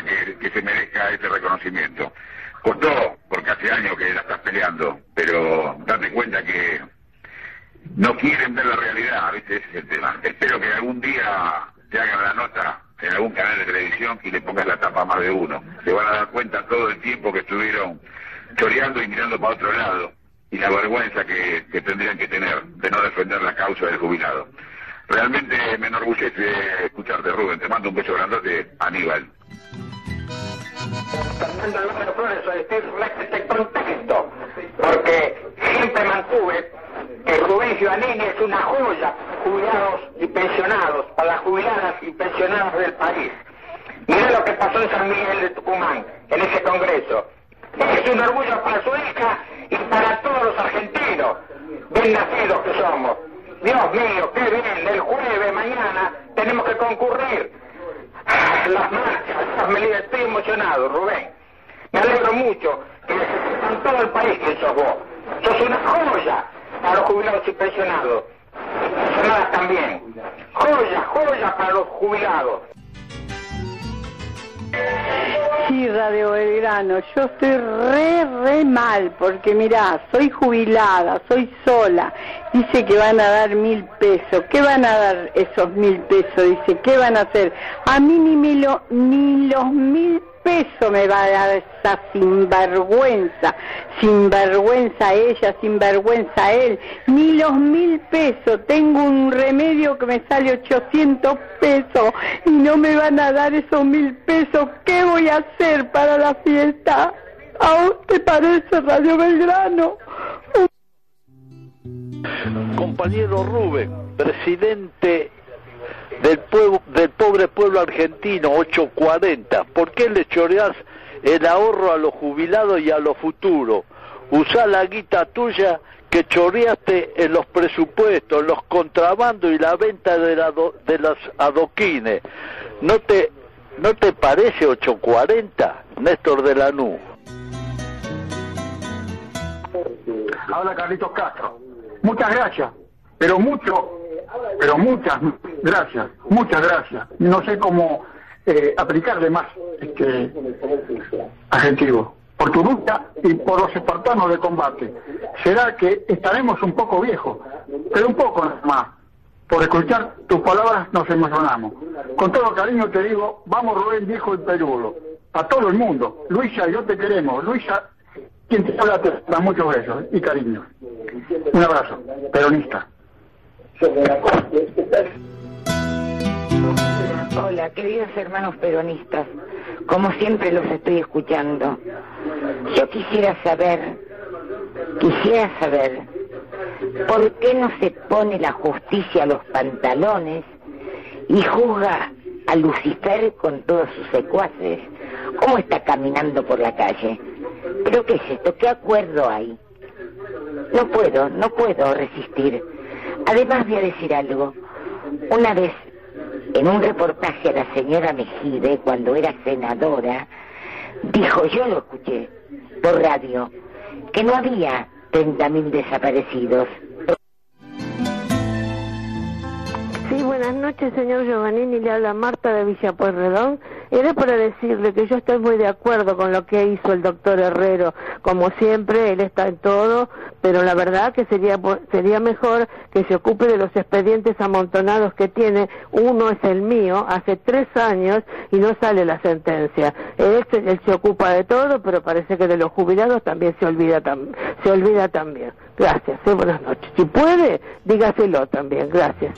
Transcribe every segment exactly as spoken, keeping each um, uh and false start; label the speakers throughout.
Speaker 1: que, que se merezca este reconocimiento. Costó, porque hace años que la estás peleando, pero date cuenta que no quieren ver la realidad, ¿viste? Ese es el tema. Espero que algún día te hagan la nota en algún canal de televisión y le pongas la tapa a más de uno. Se van a dar cuenta todo el tiempo que estuvieron choreando y mirando para otro lado, y la vergüenza que, que tendrían que tener de no defender la causa del jubilado. Realmente me enorgullece escucharte, Rubén. Te mando un beso grandote, Aníbal.
Speaker 2: Fernando Alberto Flores, soy este contexto, porque siempre mantuve que Rubén Giovannini es una joya, jubilados y pensionados, para las jubiladas y pensionadas del país. Mira lo que pasó en San Miguel de Tucumán, en ese congreso. Es un orgullo para su hija y para todos los argentinos, bien nacidos que somos. Dios mío, qué bien, el jueves, mañana, tenemos que concurrir a las marchas, las medidas. Estoy emocionado, Rubén. Me alegro mucho que sepan todo el país que sos vos. Sos una joya para los jubilados y pensionados. Y pensionadas también. Joya, joya para los jubilados.
Speaker 3: Sí, Radio Belgrano, yo estoy re, re mal, porque mirá, soy jubilada, soy sola, dice que van a dar mil pesos, ¿qué van a dar esos mil pesos? Dice, ¿qué van a hacer? A mí ni, me lo, ni los mil pesos me va a dar esa sinvergüenza, sinvergüenza ella, sinvergüenza él, ni los mil pesos, tengo un remedio que me sale ochocientos pesos y no me van a dar esos mil pesos, ¿qué voy a hacer para la fiesta? ¿A vos te parece, Radio Belgrano?
Speaker 4: Compañero Rubén, presidente del pueblo, del pobre pueblo argentino, ochocientos cuarenta, ¿por qué le choreás el ahorro a los jubilados y a los futuros? Usá la guita tuya que choreaste en los presupuestos, en los contrabandos y la venta de, la do, de los adoquines. ¿No te, no te parece ochocientos cuarenta, Néstor de Lanús?
Speaker 5: Habla Carlitos Castro. Muchas gracias, pero mucho... Pero muchas gracias, muchas gracias. No sé cómo eh, aplicarle más este adjetivo. Por tu lucha y por los espartanos de combate. Será que estaremos un poco viejos, pero un poco nada más. Por escuchar tus palabras nos emocionamos. Con todo cariño te digo, vamos Rubén viejo y peludo. A todo el mundo. Luisa, yo te queremos. Luisa, quien te habla te da muchos besos y cariños. Un abrazo, peronista.
Speaker 6: Hola, queridos hermanos peronistas, como siempre los estoy escuchando. Yo quisiera saber, quisiera saber, ¿por qué no se pone la justicia a los pantalones y juzga a Lucifer con todos sus secuaces? ¿Cómo está caminando por la calle? ¿Pero qué es esto? ¿Qué acuerdo hay? No puedo, no puedo resistir. Además voy a decir algo. Una vez, en un reportaje a la señora Mejide, cuando era senadora, dijo, yo lo escuché por radio, que no había treinta mil desaparecidos.
Speaker 7: Sí, buenas noches, señor Giovannini, le habla Marta de Villa Pueyrredón. Era para decirle que yo estoy muy de acuerdo con lo que hizo el doctor Herrero. Como siempre, él está en todo, pero la verdad que sería sería mejor que se ocupe de los expedientes amontonados que tiene. Uno es el mío, hace tres años, y no sale la sentencia. Él, él se ocupa de todo, pero parece que de los jubilados también se olvida, tam, se olvida también. Gracias, ¿eh? Buenas noches. Si puede, dígaselo también. Gracias.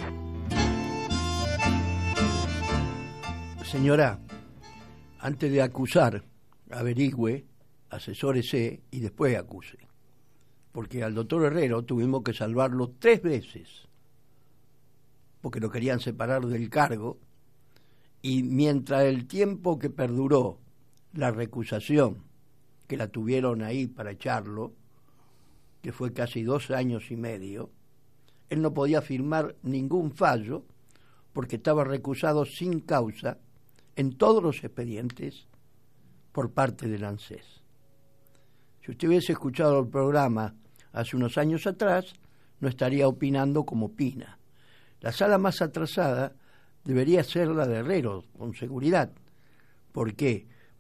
Speaker 8: Señora, antes de acusar, averigüe, asesórese y después acuse. Porque al doctor Herrero tuvimos que salvarlo tres veces, porque lo querían separar del cargo, y mientras el tiempo que perduró la recusación, que la tuvieron ahí para echarlo, que fue casi dos años y medio, él no podía firmar ningún fallo, porque estaba recusado sin causa en todos los expedientes por parte del ANSES. Si usted hubiese escuchado el programa hace unos años atrás, no estaría opinando como opina. La sala más atrasada debería ser la de Herrero, con seguridad. ¿Por qué?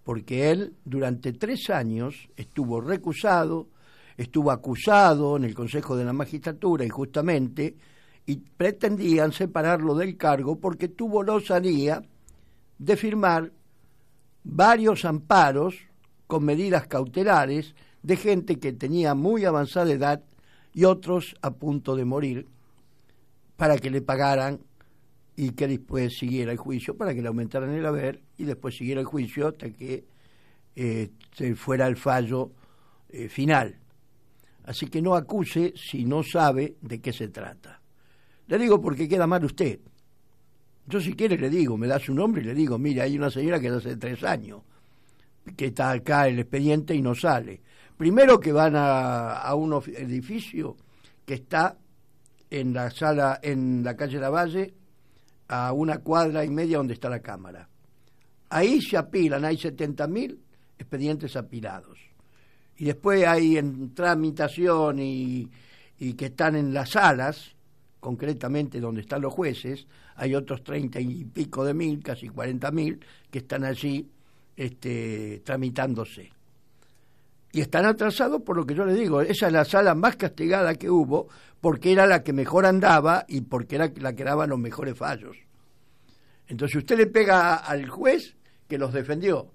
Speaker 8: porque él durante tres años estuvo recusado, estuvo acusado en el Consejo de la Magistratura injustamente, y pretendían separarlo del cargo porque tuvo la osadía de firmar varios amparos con medidas cautelares de gente que tenía muy avanzada edad y otros a punto de morir, para que le pagaran y que después siguiera el juicio, para que le aumentaran el haber y después siguiera el juicio hasta que eh, se fuera el fallo eh, final. Así que no acuse si no sabe de qué se trata. Le digo porque queda mal usted. Yo si quiere le digo, me da su nombre y le digo, mire, hay una señora que hace tres años que está acá el expediente y no sale. Primero que van a, a un edificio que está en la sala, en la calle Lavalle, a una cuadra y media donde está la Cámara. Ahí se apilan, hay setenta mil expedientes apilados. Y después hay en tramitación y, y que están en las salas, concretamente donde están los jueces, hay otros treinta y pico de mil, casi cuarenta mil, que están allí este, tramitándose. Y están atrasados por lo que yo le digo, esa es la sala más castigada que hubo, porque era la que mejor andaba y porque era la que daba los mejores fallos. Entonces usted le pega al juez que los defendió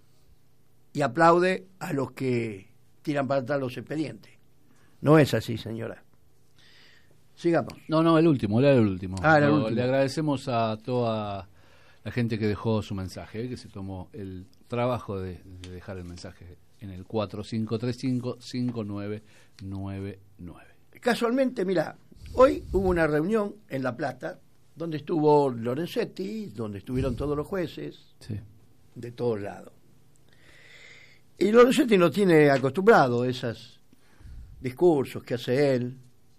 Speaker 8: y aplaude a los que tiran para atrás los expedientes. No es así, señora. Sigamos.
Speaker 9: No, no, el último, era el último.
Speaker 8: Ah, era el
Speaker 9: no,
Speaker 8: último.
Speaker 9: Le agradecemos a toda la gente que dejó su mensaje, ¿eh? Que se tomó el trabajo de, de dejar el mensaje en el cuatro cinco tres cinco, cinco nueve nueve nueve.
Speaker 8: Casualmente, mira, hoy hubo una reunión en La Plata donde estuvo Lorenzetti, donde estuvieron todos los jueces,
Speaker 9: sí,
Speaker 8: de todos lados. Y Lorenzetti no tiene acostumbrado a esos discursos que hace él,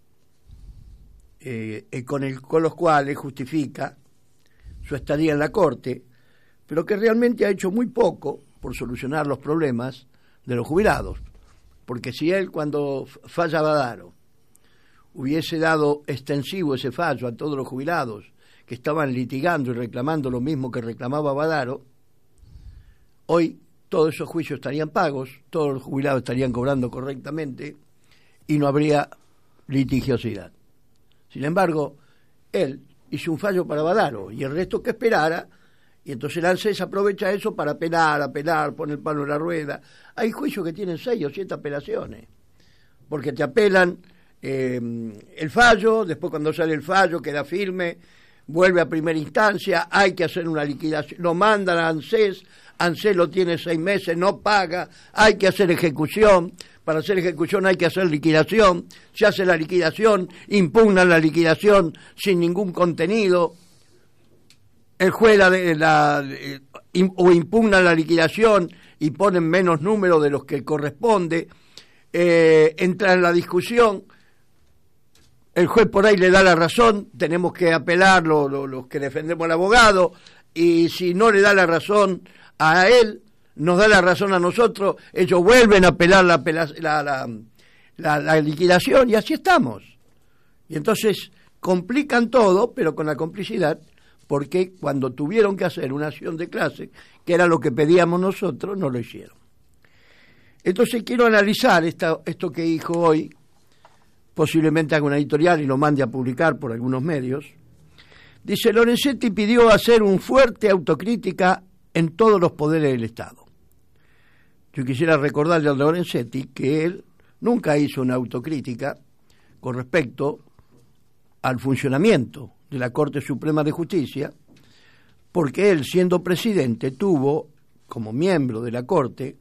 Speaker 8: eh, eh, con, el, con los cuales justifica su estadía en la Corte, pero que realmente ha hecho muy poco por solucionar los problemas de los jubilados. Porque si él, cuando falla Badaro, hubiese dado extensivo ese fallo a todos los jubilados que estaban litigando y reclamando lo mismo que reclamaba Badaro, hoy todos esos juicios estarían pagos, todos los jubilados estarían cobrando correctamente y no habría litigiosidad. Sin embargo, él hizo un fallo para Badaro y el resto que esperara, y entonces el ANSES aprovecha eso para apelar, apelar, pone el palo en la rueda. Hay juicios que tienen seis o siete apelaciones, porque te apelan eh, el fallo, después cuando sale el fallo queda firme, vuelve a primera instancia, hay que hacer una liquidación, lo mandan a ANSES, ANSES lo tiene seis meses, no paga, hay que hacer ejecución, para hacer ejecución hay que hacer liquidación, se hace la liquidación, impugnan la liquidación sin ningún contenido, el juez la, la, o impugnan la liquidación y ponen menos número de los que corresponde, eh, entra en la discusión, el juez por ahí le da la razón, tenemos que apelar los lo, lo que defendemos al abogado, y si no le da la razón a él, nos da la razón a nosotros, ellos vuelven a apelar la, la, la, la, la liquidación y así estamos. Y entonces complican todo, pero con la complicidad, porque cuando tuvieron que hacer una acción de clase, que era lo que pedíamos nosotros, no lo hicieron. Entonces quiero analizar esta, esto que dijo hoy, posiblemente haga una editorial y lo mande a publicar por algunos medios. Dice, Lorenzetti pidió hacer un fuerte autocrítica en todos los poderes del Estado. Yo quisiera recordarle a Lorenzetti que él nunca hizo una autocrítica con respecto al funcionamiento de la Corte Suprema de Justicia, porque él, siendo presidente, tuvo como miembro de la Corte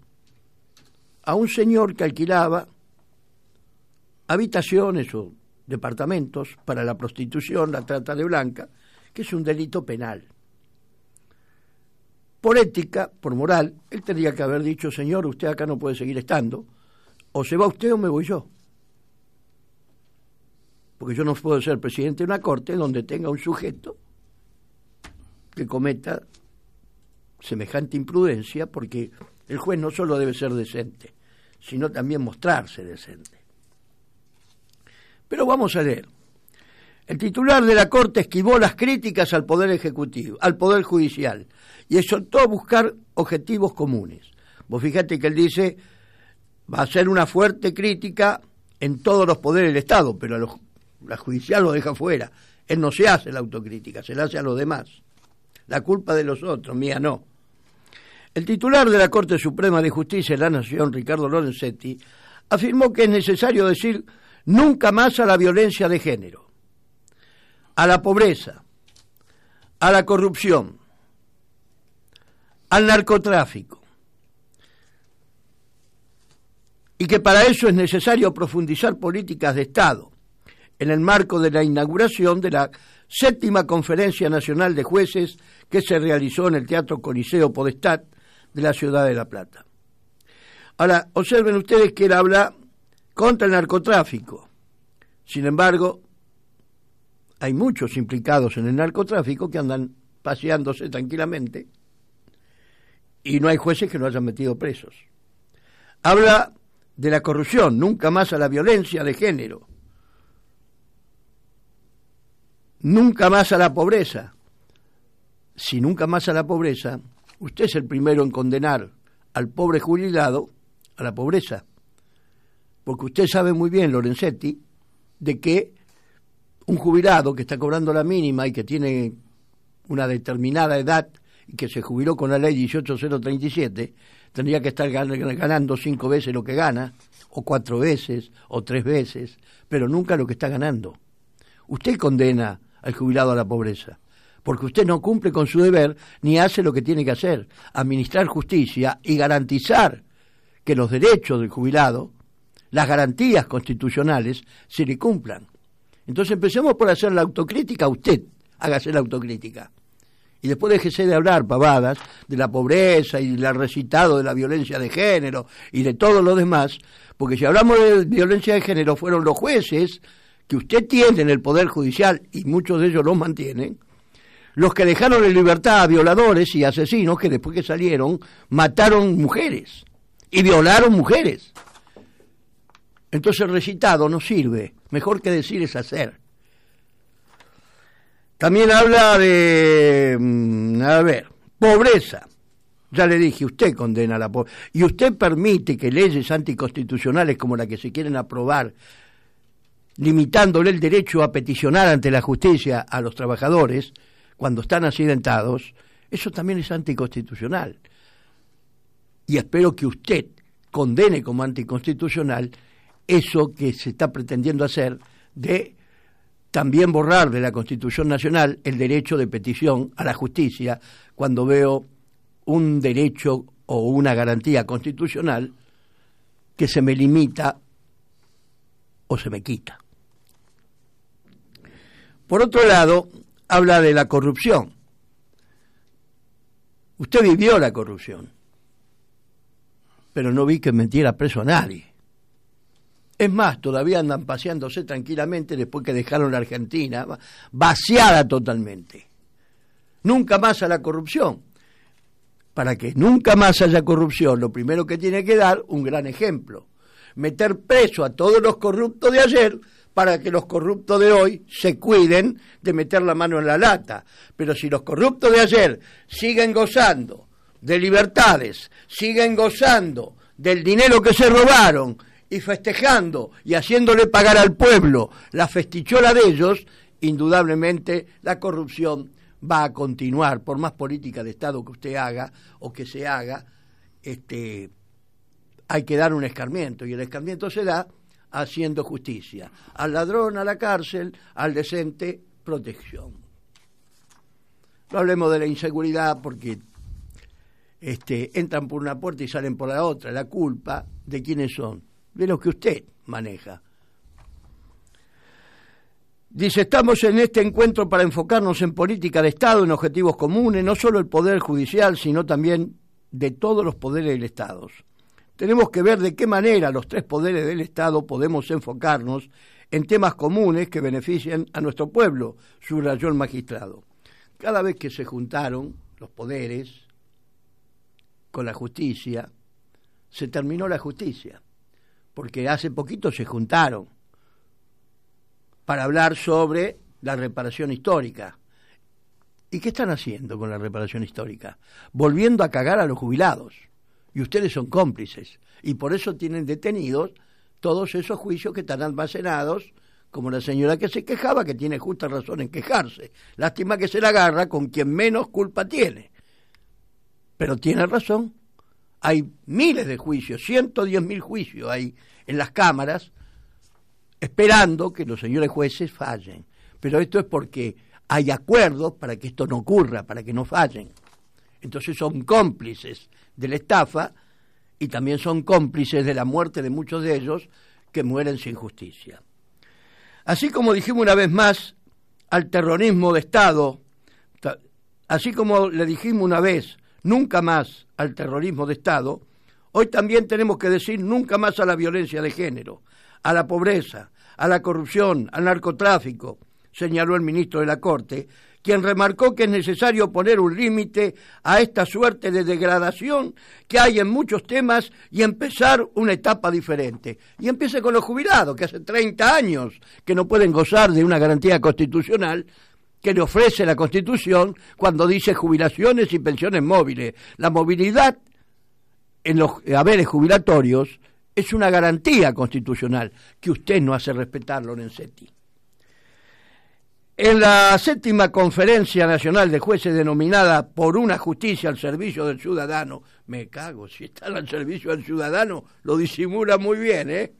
Speaker 8: a un señor que alquilaba habitaciones o departamentos para la prostitución, la trata de blanca, que es un delito penal. Por ética, por moral, él tendría que haber dicho, señor, usted acá no puede seguir estando, o se va usted o me voy yo. Porque yo no puedo ser presidente de una corte donde tenga un sujeto que cometa semejante imprudencia, porque el juez no solo debe ser decente, sino también mostrarse decente. Pero vamos a leer. El titular de la Corte esquivó las críticas al Poder Ejecutivo, al Poder Judicial, y exhortó a buscar objetivos comunes. Vos fíjate que él dice, va a ser una fuerte crítica en todos los poderes del Estado, pero a los, la judicial lo deja fuera. Él no se hace la autocrítica, se la hace a los demás. La culpa de los otros, mía no. El titular de la Corte Suprema de Justicia de la Nación, Ricardo Lorenzetti, afirmó que es necesario decir nunca más a la violencia de género, a la pobreza, a la corrupción, al narcotráfico, y que para eso es necesario profundizar políticas de Estado en el marco de la inauguración de la séptima Conferencia Nacional de Jueces que se realizó en el Teatro Coliseo Podestá de la ciudad de La Plata. Ahora, observen ustedes que él habla contra el narcotráfico. Sin embargo, hay muchos implicados en el narcotráfico que andan paseándose tranquilamente y no hay jueces que lo hayan metido presos. Habla de la corrupción, nunca más a la violencia de género, nunca más a la pobreza. Si nunca más a la pobreza, usted es el primero en condenar al pobre jubilado a la pobreza, porque usted sabe muy bien, Lorenzetti, de que un jubilado que está cobrando la mínima y que tiene una determinada edad y que se jubiló con la ley dieciocho mil treinta y siete, tendría que estar ganando cinco veces lo que gana, o cuatro veces, o tres veces, pero nunca lo que está ganando. Usted condena al jubilado a la pobreza, porque usted no cumple con su deber ni hace lo que tiene que hacer, administrar justicia y garantizar que los derechos del jubilado, las garantías constitucionales, se le cumplan. Entonces empecemos por hacer la autocrítica, usted hágase la autocrítica. Y después déjese de hablar pavadas de la pobreza y del recitado de la violencia de género y de todo lo demás, porque si hablamos de violencia de género, fueron los jueces que usted tiene en el Poder Judicial, y muchos de ellos los mantienen, los que dejaron en libertad a violadores y asesinos que después que salieron mataron mujeres y violaron mujeres. Entonces el recitado no sirve, mejor que decir es hacer. También habla de, a ver, pobreza. Ya le dije, usted condena la pobreza. Y usted permite que leyes anticonstitucionales como la que se quieren aprobar, limitándole el derecho a peticionar ante la justicia a los trabajadores cuando están accidentados, eso también es anticonstitucional. Y espero que usted condene como anticonstitucional eso que se está pretendiendo hacer de también borrar de la Constitución Nacional el derecho de petición a la justicia cuando veo un derecho o una garantía constitucional que se me limita o se me quita. Por otro lado, habla de la corrupción. Usted vivió la corrupción, pero no vi que metiera preso a nadie. Es más, todavía andan paseándose tranquilamente después que dejaron la Argentina vaciada totalmente. Nunca más a la corrupción. Para que nunca más haya corrupción, lo primero que tiene que dar, un gran ejemplo, meter preso a todos los corruptos de ayer para que los corruptos de hoy se cuiden de meter la mano en la lata. Pero si los corruptos de ayer siguen gozando de libertades, siguen gozando del dinero que se robaron, y festejando y haciéndole pagar al pueblo la festichola de ellos, indudablemente la corrupción va a continuar, por más política de Estado que usted haga o que se haga, este, hay que dar un escarmiento, y el escarmiento se da haciendo justicia. Al ladrón a la cárcel, al decente protección. No hablemos de la inseguridad porque este, entran por una puerta y salen por la otra. La culpa, ¿de quiénes son? De lo que usted maneja. Dice, estamos en este encuentro para enfocarnos en política de Estado, en objetivos comunes, no solo el Poder Judicial, sino también de todos los poderes del Estado. Tenemos que ver de qué manera los tres poderes del Estado podemos enfocarnos en temas comunes que beneficien a nuestro pueblo, subrayó el magistrado. Cada vez que se juntaron los poderes con la justicia, se terminó la justicia. Porque hace poquito se juntaron para hablar sobre la reparación histórica. ¿Y qué están haciendo con la reparación histórica? Volviendo a cagar a los jubilados. Y ustedes son cómplices. Y por eso tienen detenidos todos esos juicios que están almacenados, como la señora que se quejaba, que tiene justa razón en quejarse. Lástima que se la agarra con quien menos culpa tiene. Pero tiene razón. Hay miles de juicios, ciento diez mil juicios hay en las cámaras, esperando que los señores jueces fallen. Pero esto es porque hay acuerdos para que esto no ocurra, para que no fallen. Entonces son cómplices de la estafa y también son cómplices de la muerte de muchos de ellos que mueren sin justicia. Así como dijimos una vez más al terrorismo de Estado, así como le dijimos una vez nunca más al terrorismo de Estado, hoy también tenemos que decir nunca más a la violencia de género, a la pobreza, a la corrupción, al narcotráfico, señaló el ministro de la Corte, quien remarcó que es necesario poner un límite a esta suerte de degradación que hay en muchos temas y empezar una etapa diferente. Y empiece con los jubilados, que hace treinta años que no pueden gozar de una garantía constitucional que le ofrece la Constitución cuando dice jubilaciones y pensiones móviles. La movilidad en los haberes jubilatorios es una garantía constitucional que usted no hace respetar, Lorenzetti. En la séptima Conferencia Nacional de Jueces denominada Por una Justicia al Servicio del Ciudadano, me cago, si están al servicio del ciudadano, lo disimula muy bien, ¿eh?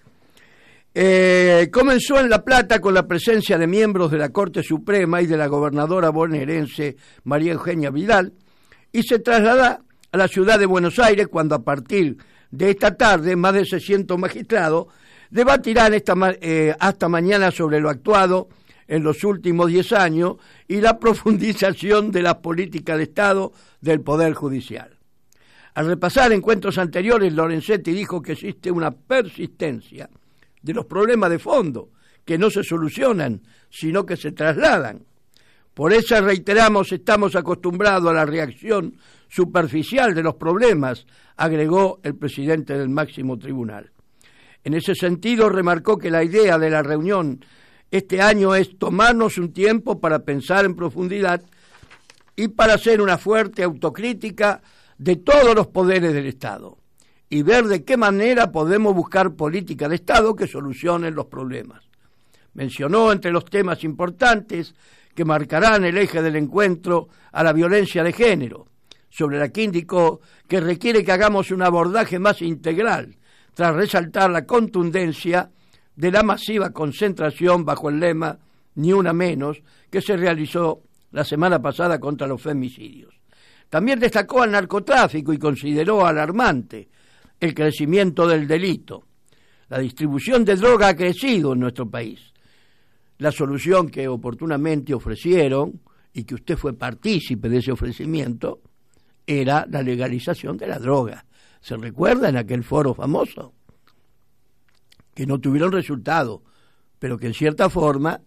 Speaker 8: Eh, comenzó en La Plata con la presencia de miembros de la Corte Suprema y de la gobernadora bonaerense María Eugenia Vidal, y se traslada a la ciudad de Buenos Aires cuando a partir de esta tarde más de seiscientos magistrados debatirán esta, eh, hasta mañana sobre lo actuado en los últimos diez años y la profundización de las políticas de Estado del Poder Judicial. Al repasar encuentros anteriores, Lorenzetti dijo que existe una persistencia de los problemas de fondo, que no se solucionan, sino que se trasladan. Por eso reiteramos, estamos acostumbrados a la reacción superficial de los problemas, agregó el presidente del máximo tribunal. En ese sentido, remarcó que la idea de la reunión este año es tomarnos un tiempo para pensar en profundidad y para hacer una fuerte autocrítica de todos los poderes del Estado y ver de qué manera podemos buscar políticas de Estado que solucionen los problemas. Mencionó entre los temas importantes que marcarán el eje del encuentro a la violencia de género, sobre la que indicó que requiere que hagamos un abordaje más integral, tras resaltar la contundencia de la masiva concentración bajo el lema Ni una menos, que se realizó la semana pasada contra los femicidios. También destacó al narcotráfico y consideró alarmante el crecimiento del delito. La distribución de droga ha crecido en nuestro país. La solución que oportunamente ofrecieron, y que usted fue partícipe de ese ofrecimiento, era la legalización de la droga. ¿Se recuerda en aquel foro famoso? Que no tuvieron resultado, pero que en cierta forma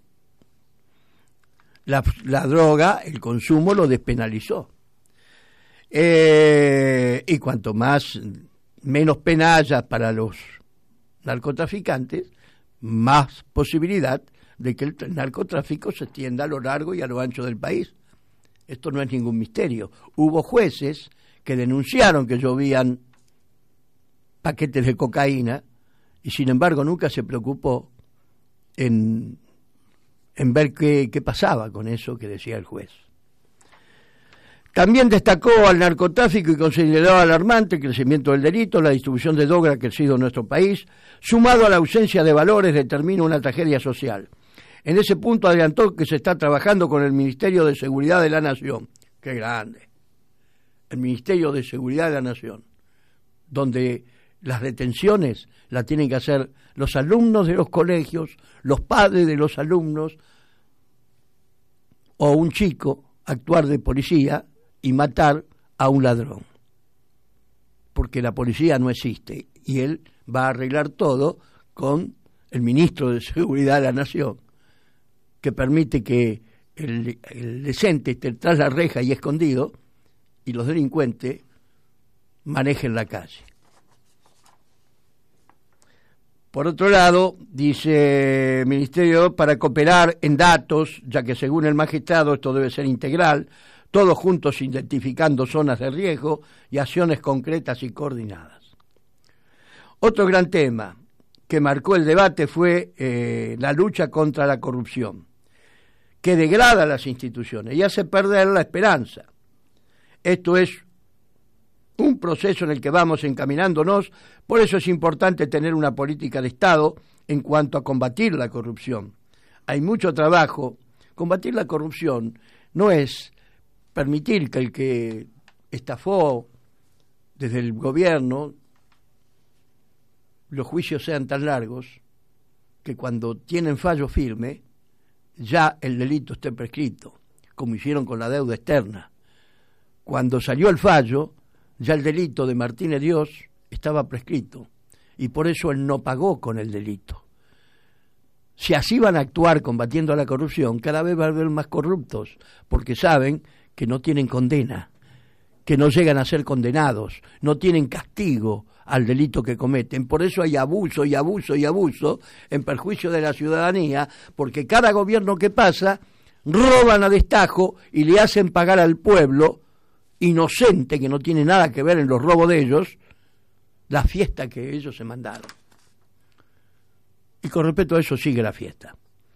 Speaker 8: la, la droga, el consumo lo despenalizó. Eh, y cuanto más, menos pena haya para los narcotraficantes, más posibilidad de que el narcotráfico se extienda a lo largo y a lo ancho del país. Esto no es ningún misterio. Hubo jueces que denunciaron que llovían paquetes de cocaína y sin embargo nunca se preocupó en, en ver qué, qué pasaba con eso que decía el juez. También destacó al narcotráfico y consideró alarmante el crecimiento del delito, la distribución de droga que ha crecido en nuestro país, sumado a la ausencia de valores, determina una tragedia social. En ese punto adelantó que se está trabajando con el Ministerio de Seguridad de la Nación. ¡Qué grande! El Ministerio de Seguridad de la Nación, donde las detenciones las tienen que hacer los alumnos de los colegios, los padres de los alumnos, o un chico actuar de policía y matar a un ladrón. Porque la policía no existe y él va a arreglar todo con el Ministro de Seguridad de la Nación, que permite que el, el decente esté tras la reja y escondido y los delincuentes manejen la calle. Por otro lado, dice el Ministerio, para cooperar en datos, ya que según el magistrado esto debe ser integral, todos juntos identificando zonas de riesgo y acciones concretas y coordinadas. Otro gran tema que marcó el debate fue eh, la lucha contra la corrupción, que degrada las instituciones y hace perder la esperanza. Esto es un proceso en el que vamos encaminándonos, por eso es importante tener una política de Estado en cuanto a combatir la corrupción. Hay mucho trabajo. Combatir la corrupción no es permitir que el que estafó desde el gobierno, los juicios sean tan largos que cuando tienen fallo firme, ya el delito esté prescrito, como hicieron con la deuda externa. Cuando salió el fallo, ya el delito de Martínez Dios estaba prescrito, y por eso él no pagó con el delito. Si así van a actuar combatiendo a la corrupción, cada vez va a haber más corruptos, porque saben que no tienen condena, que no llegan a ser condenados, no tienen castigo al delito que cometen. Por eso hay abuso y abuso y abuso en perjuicio de la ciudadanía, porque cada gobierno que pasa roban a destajo y le hacen pagar al pueblo inocente, que no tiene nada que ver en los robos de ellos, la fiesta que ellos se mandaron. Y con respecto a eso sigue la fiesta.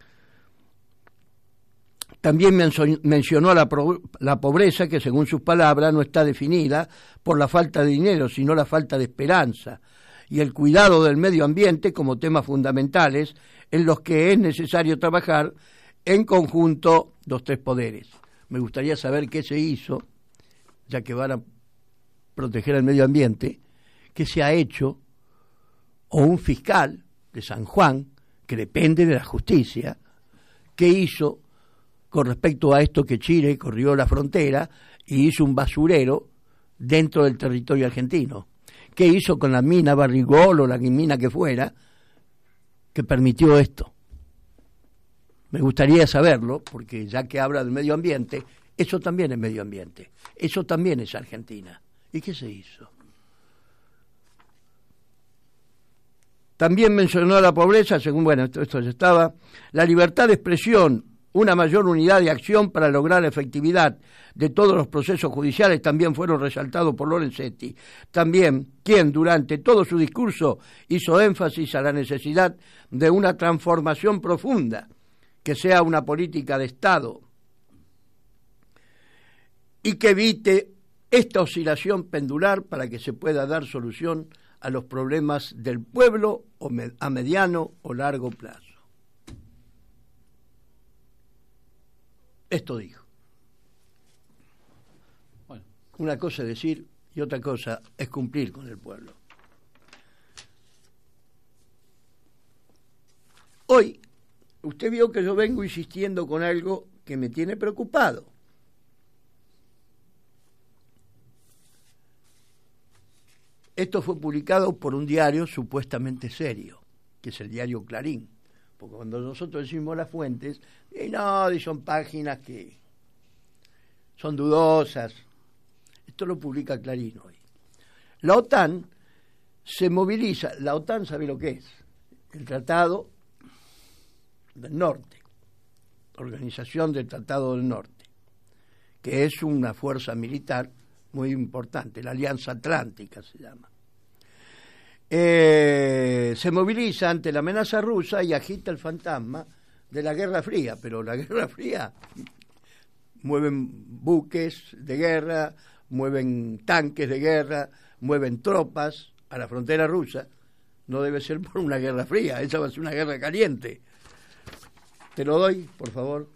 Speaker 8: También mencionó a la, la pobreza, que según sus palabras no está definida por la falta de dinero, sino la falta de esperanza, y el cuidado del medio ambiente como temas fundamentales en los que es necesario trabajar en conjunto los tres poderes. Me gustaría saber qué se hizo, ya que van a proteger el medio ambiente, qué se ha hecho, o un fiscal de San Juan, que depende de la justicia, qué hizo con respecto a esto que Chile corrió la frontera y hizo un basurero dentro del territorio argentino. ¿Qué hizo con la mina Barrigol o la mina que fuera que permitió esto? Me gustaría saberlo, porque ya que habla del medio ambiente, eso también es medio ambiente, eso también es Argentina. ¿Y qué se hizo? También mencionó la pobreza, según, bueno, esto, esto ya estaba, la libertad de expresión, una mayor unidad de acción para lograr la efectividad de todos los procesos judiciales también fueron resaltados por Lorenzetti. También, quien durante todo su discurso hizo énfasis a la necesidad de una transformación profunda, que sea una política de Estado y que evite esta oscilación pendular para que se pueda dar solución a los problemas del pueblo a mediano o largo plazo. Esto dijo. Bueno. Una cosa es decir y otra cosa es cumplir con el pueblo. Hoy, usted vio que yo vengo insistiendo con algo que me tiene preocupado. Esto fue publicado por un diario supuestamente serio, que es el diario Clarín. Porque cuando nosotros decimos las fuentes, y no, son páginas que son dudosas. Esto lo publica Clarín hoy. La OTAN se moviliza. La OTAN sabe lo que es. El Tratado del Norte. Organización del Tratado del Norte. Que es una fuerza militar muy importante. La Alianza Atlántica se llama. Eh, se moviliza ante la amenaza rusa y agita el fantasma de la Guerra Fría, pero la Guerra Fría mueven buques de guerra, mueven tanques de guerra, mueven tropas a la frontera rusa. No debe ser por una Guerra Fría, esa va a ser una guerra caliente. Te lo doy, por favor.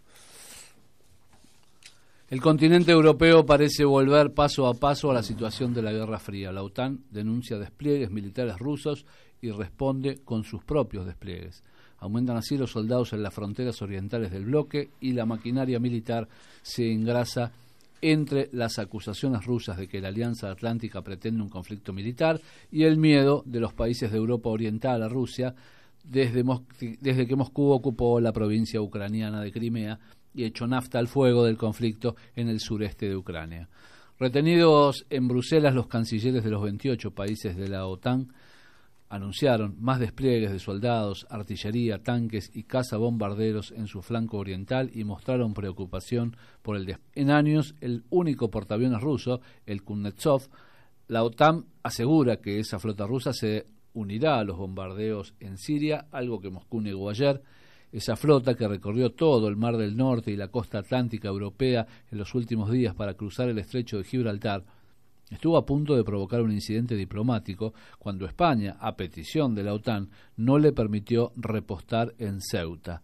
Speaker 9: El continente europeo parece volver paso a paso a la situación de la Guerra Fría. La OTAN denuncia despliegues militares rusos y responde con sus propios despliegues. Aumentan así los soldados en las fronteras orientales del bloque y la maquinaria militar se engrasa entre las acusaciones rusas de que la Alianza Atlántica pretende un conflicto militar y el miedo de los países de Europa Oriental a Rusia desde, Mos- desde que Moscú ocupó la provincia ucraniana de Crimea y echó nafta al fuego del conflicto en el sureste de Ucrania. Retenidos en Bruselas los cancilleres de los veintiocho países de la OTAN anunciaron más despliegues de soldados, artillería, tanques y cazabombarderos en su flanco oriental y mostraron preocupación por el despliegue. En años, el único portaaviones ruso, el Kuznetsov, la OTAN asegura que esa flota rusa se unirá a los bombardeos en Siria, algo que Moscú negó ayer. Esa flota, que recorrió todo el Mar del Norte y la costa atlántica europea en los últimos días para cruzar el estrecho de Gibraltar, estuvo a punto de provocar un incidente diplomático cuando España, a petición de la OTAN, no le permitió repostar en Ceuta.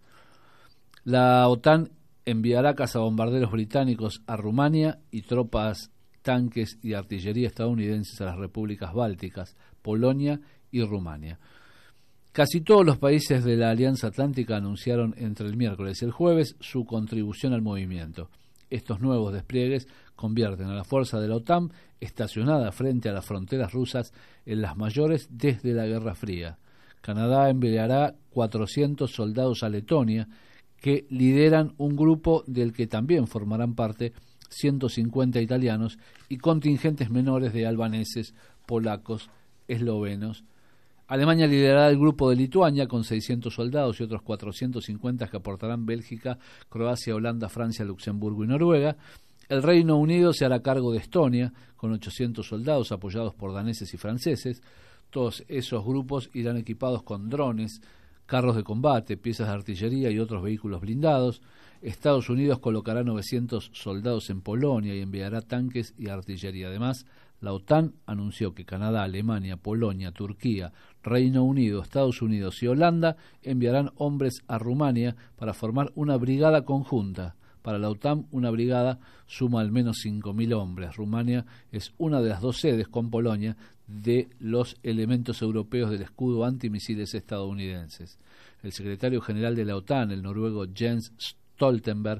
Speaker 9: La OTAN enviará cazabombarderos británicos a Rumania y tropas, tanques y artillería estadounidenses a las repúblicas bálticas, Polonia y Rumania. Casi todos los países de la Alianza Atlántica anunciaron entre el miércoles y el jueves su contribución al movimiento. Estos nuevos despliegues convierten a la fuerza de la OTAN, estacionada frente a las fronteras rusas, en las mayores desde la Guerra Fría. Canadá enviará cuatrocientos soldados a Letonia, que lideran un grupo del que también formarán parte ciento cincuenta italianos y contingentes menores de albaneses, polacos, eslovenos. Alemania liderará el grupo de Lituania con seiscientos soldados y otros cuatrocientos cincuenta que aportarán Bélgica, Croacia, Holanda, Francia, Luxemburgo y Noruega. El Reino Unido se hará cargo de Estonia con ochocientos soldados apoyados por daneses y franceses. Todos esos grupos irán equipados con drones, carros de combate, piezas de artillería y otros vehículos blindados. Estados Unidos colocará novecientos soldados en Polonia y enviará tanques y artillería. Además, la OTAN anunció que Canadá, Alemania, Polonia, Turquía, Reino Unido, Estados Unidos y Holanda enviarán hombres a Rumania para formar una brigada conjunta. Para la OTAN, una brigada suma al menos cinco mil hombres. Rumania es una de las dos sedes, con Polonia, de los elementos europeos del escudo antimisiles estadounidenses. El secretario general de la OTAN, el noruego Jens Stoltenberg,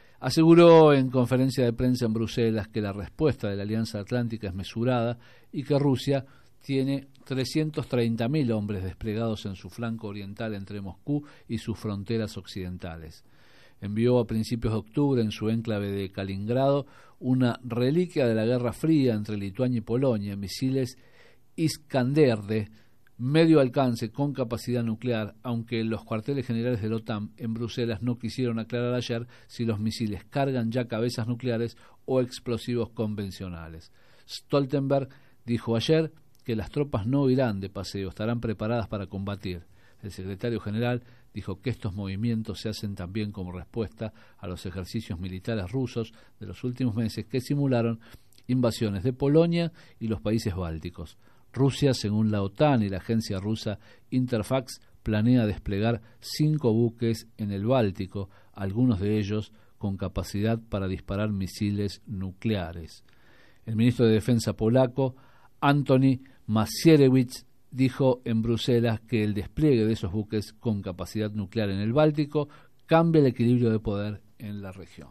Speaker 9: aseguró en conferencia de prensa en Bruselas que la respuesta de la Alianza Atlántica es mesurada y que Rusia tiene trescientos treinta mil hombres desplegados en su flanco oriental entre Moscú y sus fronteras occidentales. Envió a principios de octubre en su enclave de Kaliningrado una reliquia de la Guerra Fría entre Lituania y Polonia, misiles Iskander de medio alcance con capacidad nuclear, aunque los cuarteles generales de la OTAN en Bruselas no quisieron aclarar ayer si los misiles cargan ya cabezas nucleares o explosivos convencionales. Stoltenberg dijo ayer que las tropas no irán de paseo, estarán preparadas para combatir. El secretario general dijo que estos movimientos se hacen también como respuesta a los ejercicios militares rusos de los últimos meses que simularon invasiones de Polonia y los países bálticos. Rusia, según la OTAN y la agencia rusa Interfax, planea desplegar cinco buques en el Báltico, algunos de ellos con capacidad para disparar misiles nucleares. El ministro de Defensa polaco, Antoni Macierewicz, dijo en Bruselas que el despliegue de esos buques con capacidad nuclear en el Báltico cambia el equilibrio de poder en la región.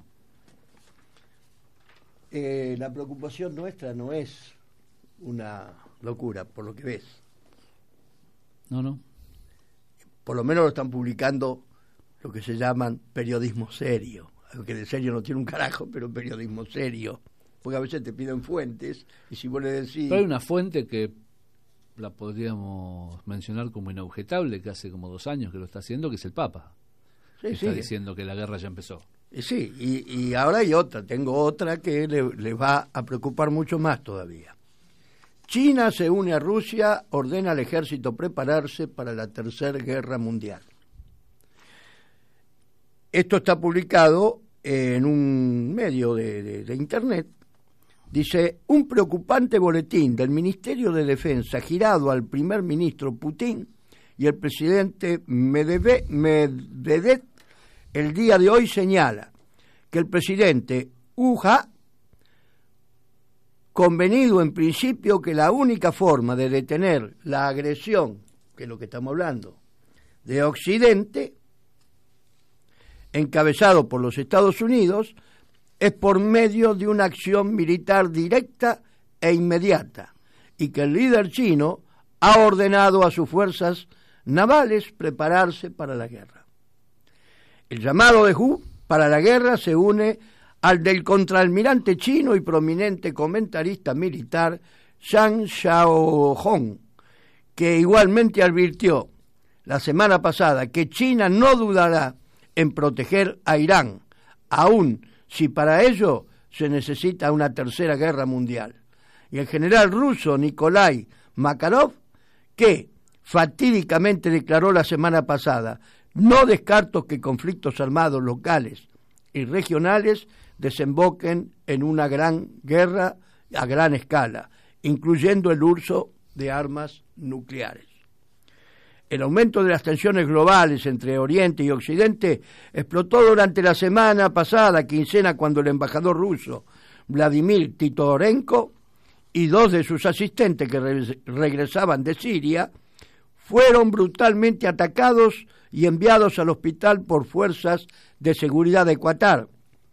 Speaker 8: Eh, la preocupación nuestra no es una locura, por lo que ves.
Speaker 9: No, no.
Speaker 8: Por lo menos lo están publicando lo que se llaman periodismo serio. Algo que de serio no tiene un carajo, pero periodismo serio. Porque a veces te piden fuentes y si vos le decís...
Speaker 9: Pero hay una fuente que la podríamos mencionar como inobjetable, que hace como dos años que lo está haciendo, que es el Papa.
Speaker 8: Sí,
Speaker 9: que
Speaker 8: sí.
Speaker 9: Está diciendo que la guerra ya empezó.
Speaker 8: Sí, y, y ahora hay otra. Tengo otra que le, le va a preocupar mucho más todavía. China se une a Rusia, ordena al ejército prepararse para la Tercera Guerra Mundial. Esto está publicado en un medio de, de, de Internet. Dice, un preocupante boletín del Ministerio de Defensa girado al primer ministro Putin y el presidente Medvedev, Medvedev el día de hoy señala que el presidente Uja convenido en principio que la única forma de detener la agresión, que es lo que estamos hablando, de Occidente, encabezado por los Estados Unidos, es por medio de una acción militar directa e inmediata, y que el líder chino ha ordenado a sus fuerzas navales prepararse para la guerra. El llamado de Hu para la guerra se une al del contraalmirante chino y prominente comentarista militar Zhang Xiaohong, que igualmente advirtió la semana pasada que China no dudará en proteger a Irán, aun si para ello se necesita una tercera guerra mundial. Y el general ruso Nikolai Makarov, que fatídicamente declaró la semana pasada: no descarto que conflictos armados locales y regionales desemboquen en una gran guerra a gran escala, incluyendo el uso de armas nucleares. El aumento de las tensiones globales entre Oriente y Occidente explotó durante la semana pasada, quincena, cuando el embajador ruso Vladimir Titorenko y dos de sus asistentes que re- regresaban de Siria fueron brutalmente atacados y enviados al hospital por fuerzas de seguridad de Qatar,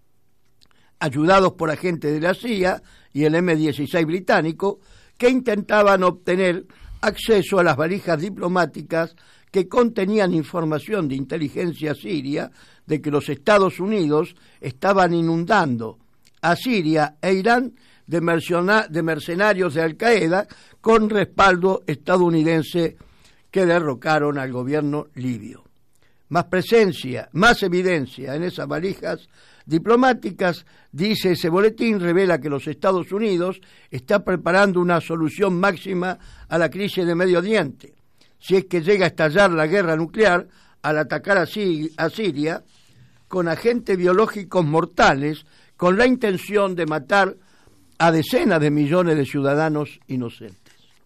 Speaker 8: ayudados por agentes de la C I A y el eme dieciséis británico, que intentaban obtener acceso a las valijas diplomáticas que contenían información de inteligencia siria de que los Estados Unidos estaban inundando a Siria e Irán de, mercena- de mercenarios de Al-Qaeda con respaldo estadounidense que derrocaron al gobierno libio. Más presencia, más evidencia en esas valijas diplomáticas, dice ese boletín, revela que los Estados Unidos está preparando una solución máxima a la crisis de Medio Oriente. Si es que llega a estallar la guerra nuclear al atacar a, Sir- a Siria con agentes biológicos mortales, con la intención de matar a decenas de millones de ciudadanos inocentes.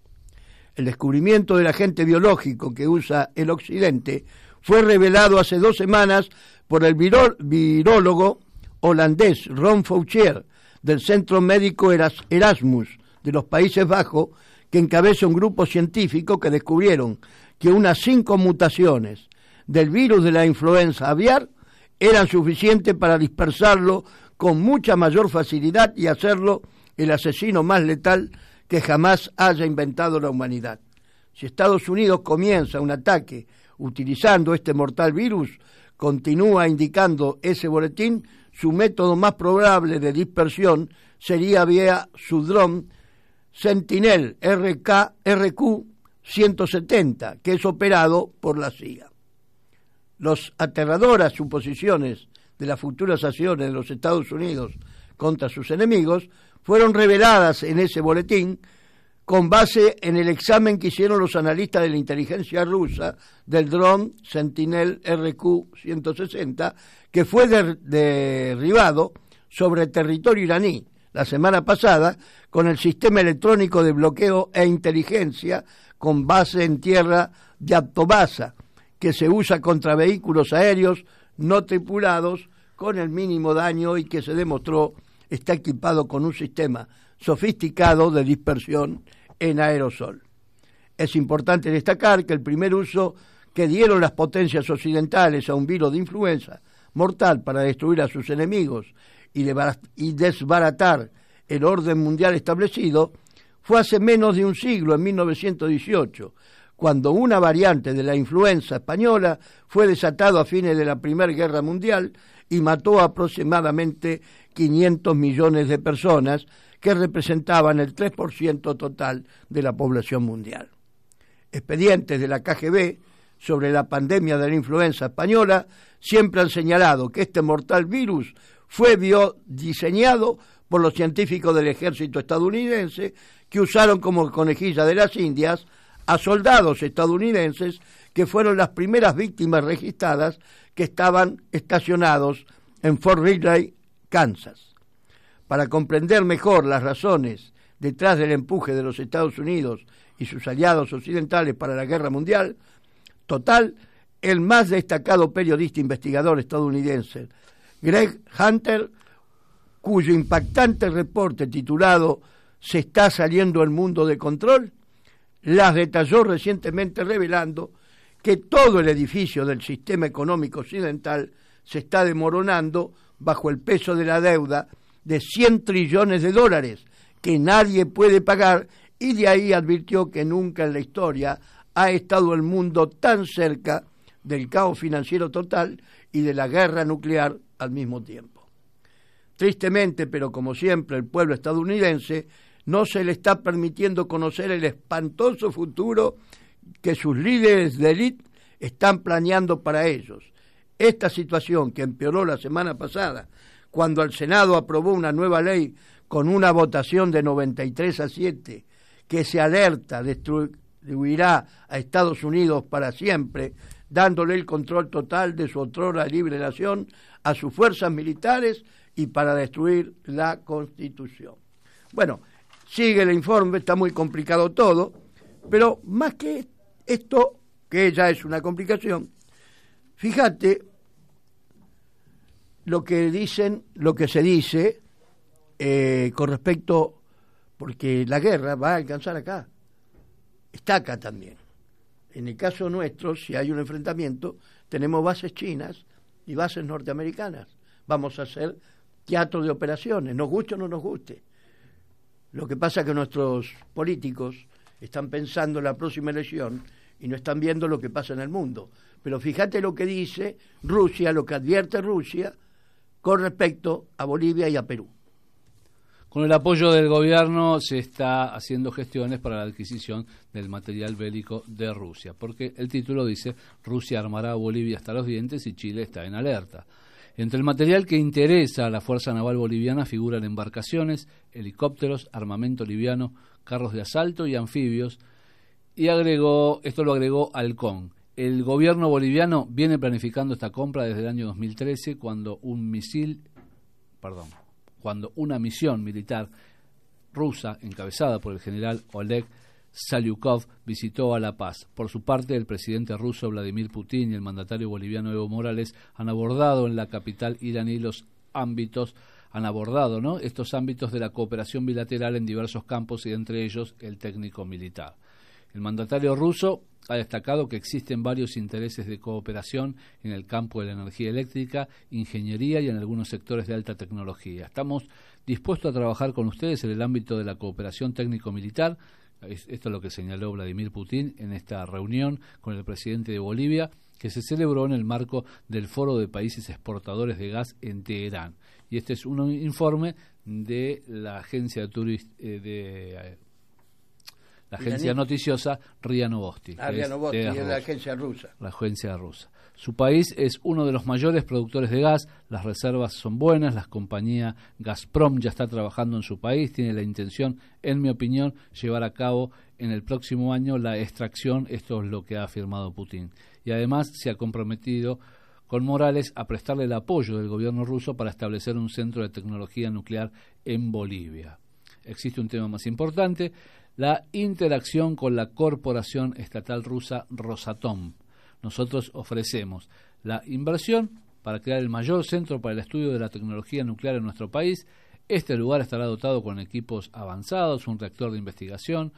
Speaker 8: El descubrimiento del agente biológico que usa el Occidente fue revelado hace dos semanas por el viró- virólogo holandés Ron Fouchier del Centro Médico Eras- Erasmus de los Países Bajos, que encabeza un grupo científico que descubrieron que unas cinco mutaciones del virus de la influenza aviar eran suficientes para dispersarlo con mucha mayor facilidad y hacerlo el asesino más letal que jamás haya inventado la humanidad. Si Estados Unidos comienza un ataque utilizando este mortal virus, continúa indicando ese boletín, su método más probable de dispersión sería vía su dron Sentinel R K R Q ciento setenta, que es operado por la C I A. Las aterradoras suposiciones de las futuras acciones de los Estados Unidos contra sus enemigos fueron reveladas en ese boletín con base en el examen que hicieron los analistas de la inteligencia rusa del dron Sentinel R Q ciento sesenta, que fue der- derribado sobre el territorio iraní la semana pasada con el sistema electrónico de bloqueo e inteligencia con base en tierra de Abtobasa, que se usa contra vehículos aéreos no tripulados con el mínimo daño y que se demostró está equipado con un sistema sofisticado de dispersión en aerosol. Es importante destacar que el primer uso que dieron las potencias occidentales a un virus de influenza mortal para destruir a sus enemigos y, debarat- y desbaratar el orden mundial establecido fue hace menos de un siglo, en mil novecientos dieciocho, cuando una variante de la influenza española fue desatado a fines de la Primera Guerra Mundial y mató a aproximadamente quinientos millones de personas, que representaban el tres por ciento total de la población mundial. Expedientes de la K G B sobre la pandemia de la influenza española siempre han señalado que este mortal virus fue biodiseñado por los científicos del ejército estadounidense, que usaron como conejilla de las Indias a soldados estadounidenses que fueron las primeras víctimas registradas que estaban estacionados en Fort Riley, Kansas. Para comprender mejor las razones detrás del empuje de los Estados Unidos y sus aliados occidentales para la guerra mundial, total, el más destacado periodista investigador estadounidense, Greg Hunter, cuyo impactante reporte titulado «Se está saliendo el mundo de control», las detalló recientemente revelando que todo el edificio del sistema económico occidental se está desmoronando bajo el peso de la deuda de cien trillones de dólares que nadie puede pagar, y de ahí advirtió que nunca en la historia ha estado el mundo tan cerca del caos financiero total y de la guerra nuclear al mismo tiempo. Tristemente, pero como siempre, el pueblo estadounidense no se le está permitiendo conocer el espantoso futuro que sus líderes de élite están planeando para ellos. Esta situación que empeoró la semana pasada, cuando el Senado aprobó una nueva ley con una votación de noventa y tres a siete, que se alerta destruirá a Estados Unidos para siempre, dándole el control total de su otrora libre nación a sus fuerzas militares y para destruir la Constitución. Bueno, sigue el informe, está muy complicado todo, pero más que esto, que ya es una complicación, fíjate lo que dicen, lo que se dice eh, con respecto, porque la guerra va a alcanzar acá, está acá también. En el caso nuestro, si hay un enfrentamiento, tenemos bases chinas y bases norteamericanas. Vamos a hacer teatro de operaciones, nos guste o no nos guste. Lo que pasa es que nuestros políticos están pensando en la próxima elección y no están viendo lo que pasa en el mundo. Pero fíjate lo que dice Rusia, lo que advierte Rusia con respecto a Bolivia y a Perú.
Speaker 9: Con el apoyo del gobierno se está haciendo gestiones para la adquisición del material bélico de Rusia, porque el título dice: Rusia armará a Bolivia hasta los dientes y Chile está en alerta. Entre el material que interesa a la Fuerza Naval Boliviana figuran embarcaciones, helicópteros, armamento liviano, carros de asalto y anfibios, y agregó, esto lo agregó Halcón. El gobierno boliviano viene planificando esta compra desde el año dos mil trece, cuando un misil, perdón, cuando una misión militar rusa, encabezada por el general Oleg Salyukov, visitó a La Paz. Por su parte, el presidente ruso Vladimir Putin y el mandatario boliviano Evo Morales han abordado en la capital iraní los ámbitos, han abordado, ¿no?, estos ámbitos de la cooperación bilateral en diversos campos y entre ellos el técnico militar. El mandatario ruso ha destacado que existen varios intereses de cooperación en el campo de la energía eléctrica, ingeniería y en algunos sectores de alta tecnología. Estamos dispuestos a trabajar con ustedes en el ámbito de la cooperación técnico-militar. Esto es lo que señaló Vladimir Putin en esta reunión con el presidente de Bolivia, que se celebró en el marco del Foro de Países Exportadores de Gas en Teherán. Y este es un informe de la agencia de, turist, eh, de eh, la agencia noticiosa RIA Novosti.
Speaker 8: Ah, RIA Novosti, es la agencia rusa.
Speaker 9: La agencia rusa. Su país es uno de los mayores productores de gas, las reservas son buenas, la compañía Gazprom ya está trabajando en su país, tiene la intención, en mi opinión, llevar a cabo en el próximo año la extracción, esto es lo que ha afirmado Putin. Y además se ha comprometido con Morales a prestarle el apoyo del gobierno ruso para establecer un centro de tecnología nuclear en Bolivia. Existe un tema más importante, la interacción con la corporación estatal rusa Rosatom. Nosotros ofrecemos la inversión para crear el mayor centro para el estudio de la tecnología nuclear en nuestro país. Este lugar estará dotado con equipos avanzados, un reactor de investigación,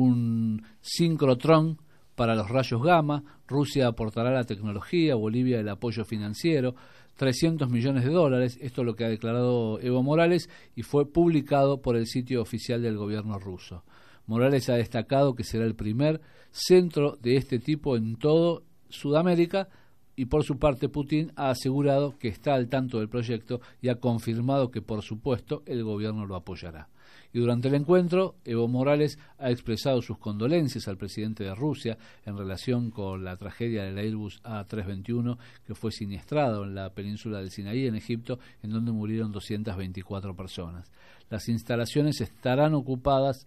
Speaker 9: un sincrotrón para los rayos gamma. Rusia aportará la tecnología, Bolivia el apoyo financiero, trescientos millones de dólares. Esto es lo que ha declarado Evo Morales y fue publicado por el sitio oficial del gobierno ruso. Morales ha destacado que será el primer centro de este tipo en todo Sudamérica y por su parte Putin ha asegurado que está al tanto del proyecto y ha confirmado que por supuesto el gobierno lo apoyará. Y durante el encuentro, Evo Morales ha expresado sus condolencias al presidente de Rusia en relación con la tragedia del Airbus A trescientos veintiuno que fue siniestrado en la península del Sinaí, en Egipto, en donde murieron doscientas veinticuatro personas. Las instalaciones estarán ocupadas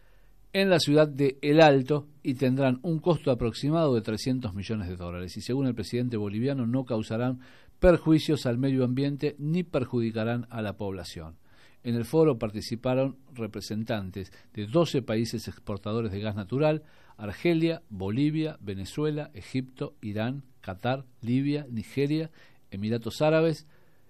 Speaker 9: en la ciudad de El Alto y tendrán un costo aproximado de trescientos millones de dólares y según el presidente boliviano no causarán perjuicios al medio ambiente ni perjudicarán a la población. En el foro participaron representantes de doce países exportadores de gas natural: Argelia, Bolivia, Venezuela, Egipto, Irán, Qatar, Libia, Nigeria, Emiratos Árabes,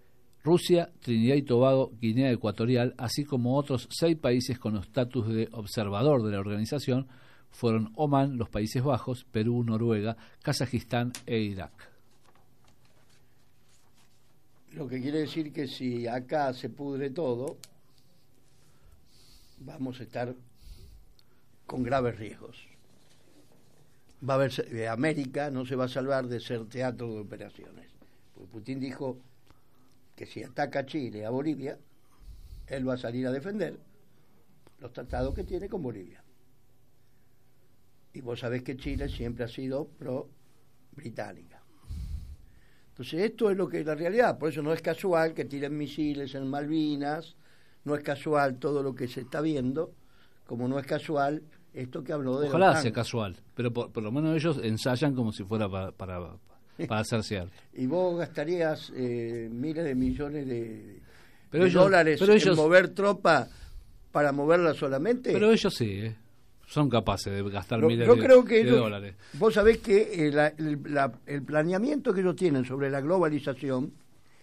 Speaker 9: Rusia, Trinidad y Tobago, Guinea Ecuatorial, así como otros seis países con estatus de observador de la organización, fueron Omán, los Países Bajos, Perú, Noruega, Kazajistán e Irak.
Speaker 8: Lo que quiere decir que si acá se pudre todo, vamos a estar con graves riesgos. Va a haber, eh, América no se va a salvar de ser teatro de operaciones. Porque Putin dijo que si ataca a Chile, a Bolivia, él va a salir a defender los tratados que tiene con Bolivia. Y y vos sabés que Chile siempre ha sido pro-británica. Entonces esto es lo que es la realidad, por eso no es casual que tiren misiles en Malvinas, no es casual todo lo que se está viendo, como no es casual esto que habló de
Speaker 9: Ojalá
Speaker 8: la OTAN.
Speaker 9: sea casual, pero por, por lo menos ellos ensayan como si fuera para, para, para hacerse algo.
Speaker 8: Y vos gastarías eh, miles de millones de,
Speaker 9: pero
Speaker 8: de
Speaker 9: ellos,
Speaker 8: dólares
Speaker 9: pero ellos,
Speaker 8: en mover tropa para moverla solamente.
Speaker 9: Pero ellos sí, ¿eh? Son capaces de gastar
Speaker 8: Yo,
Speaker 9: miles
Speaker 8: yo
Speaker 9: de,
Speaker 8: creo que
Speaker 9: de
Speaker 8: ellos,
Speaker 9: dólares.
Speaker 8: Vos sabés que eh, la, el, la, el planeamiento que ellos tienen sobre la globalización,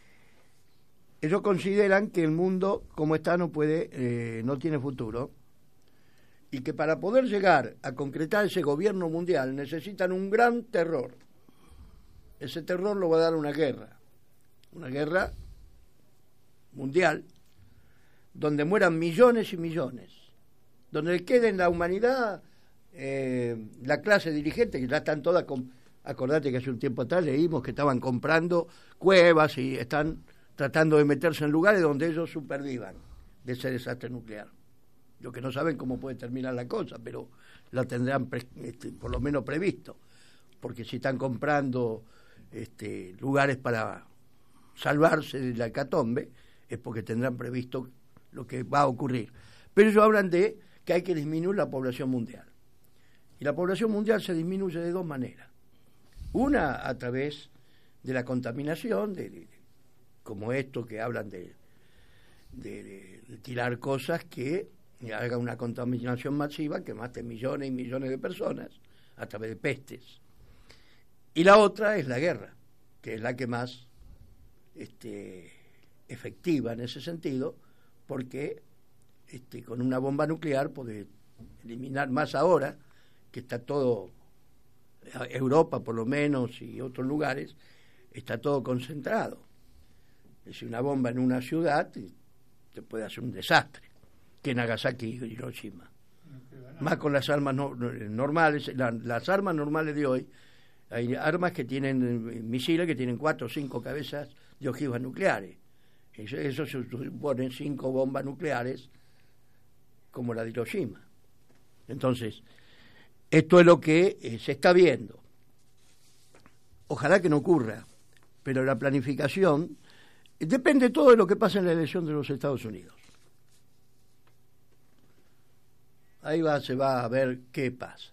Speaker 8: ellos consideran que el mundo como está no puede, eh, no tiene futuro, y que para poder llegar a concretar ese gobierno mundial necesitan un gran terror. Ese terror lo va a dar una guerra, una guerra mundial, donde mueran millones y millones, donde quede en la humanidad eh, la clase dirigente, que ya están todas, con, acordate que hace un tiempo atrás leímos que estaban comprando cuevas y están tratando de meterse en lugares donde ellos supervivan de ese desastre nuclear. Lo que no saben cómo puede terminar la cosa, pero la tendrán pre, este, por lo menos previsto, porque si están comprando este, lugares para salvarse de la hecatombe, es porque tendrán previsto lo que va a ocurrir. Pero ellos hablan de que hay que disminuir la población mundial. Y la población mundial se disminuye de dos maneras. Una, a través de la contaminación, de, de, como esto que hablan de, de, de, de tirar cosas que hagan una contaminación masiva que mate millones y millones de personas a través de pestes. Y la otra es la guerra, que es la que más este, efectiva en ese sentido, porque este, con una bomba nuclear puede eliminar, más ahora que está todo, Europa por lo menos y otros lugares, está todo concentrado. Es decir, una bomba en una ciudad te puede hacer un desastre, que Nagasaki y Hiroshima. Más con las armas no, normales, la, las armas normales de hoy, hay armas que tienen misiles que tienen cuatro o cinco cabezas de ojivas nucleares. Eso, eso se suponen cinco bombas nucleares como la de Hiroshima. Entonces, esto es lo que eh, se está viendo. Ojalá que no ocurra, pero la planificación eh, depende todo de lo que pasa en la elección de los Estados Unidos. Ahí va, se va a ver qué pasa.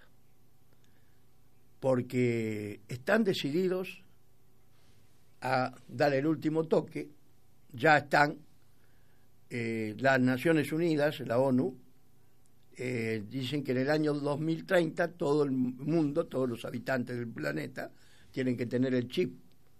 Speaker 8: Porque están decididos a dar el último toque, ya están eh, las Naciones Unidas, la ONU, eh, dicen que en el año dos mil treinta todo el mundo, todos los habitantes del planeta, tienen que tener el chip.